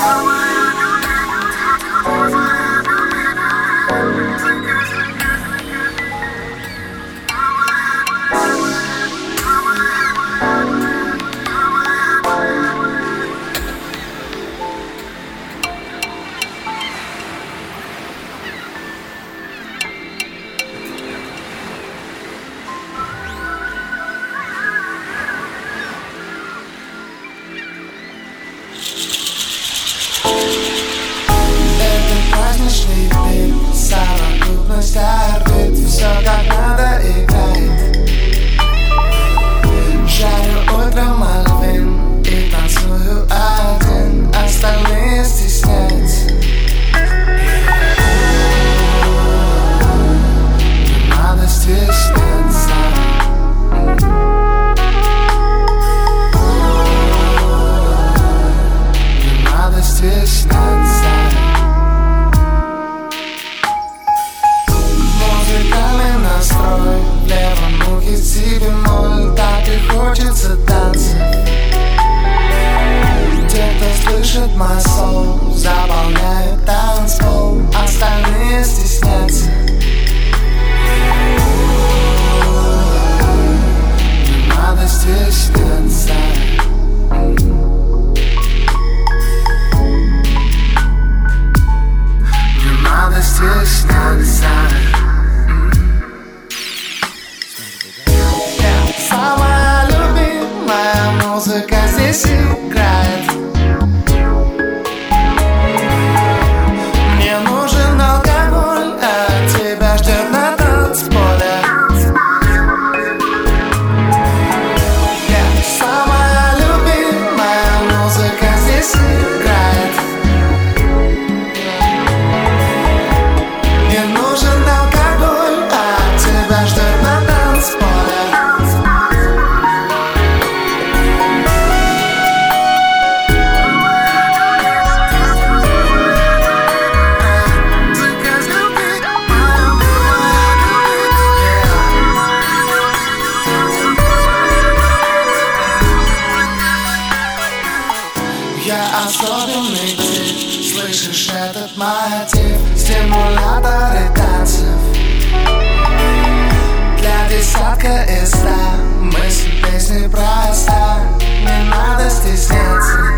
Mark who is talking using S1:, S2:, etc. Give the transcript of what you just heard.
S1: Совокупность орбит, все как надо играет. Жарю утром Мальвин и танцую один, остальные стесняются. Не надо стесняться. Не надо стесняться. Настрой в левом ухе си бемоль, так и хочется танцев. Те, кто слышит мой сон, заполняют танцпол, остальные стеснятся. Не надо стесняться. Не надо стесняться. Самая любимая музыка здесь играет. Мне нужен алкоголь, а тебя ждет на танцполе. Самая любимая музыка здесь играет. Мне нужен алкоголь, а тебя ждет на танцполе. Я особенный тип, слышишь этот мотив? Стимуляторы танцев для десятка из 100. Мысль песни проста, не надо стесняться.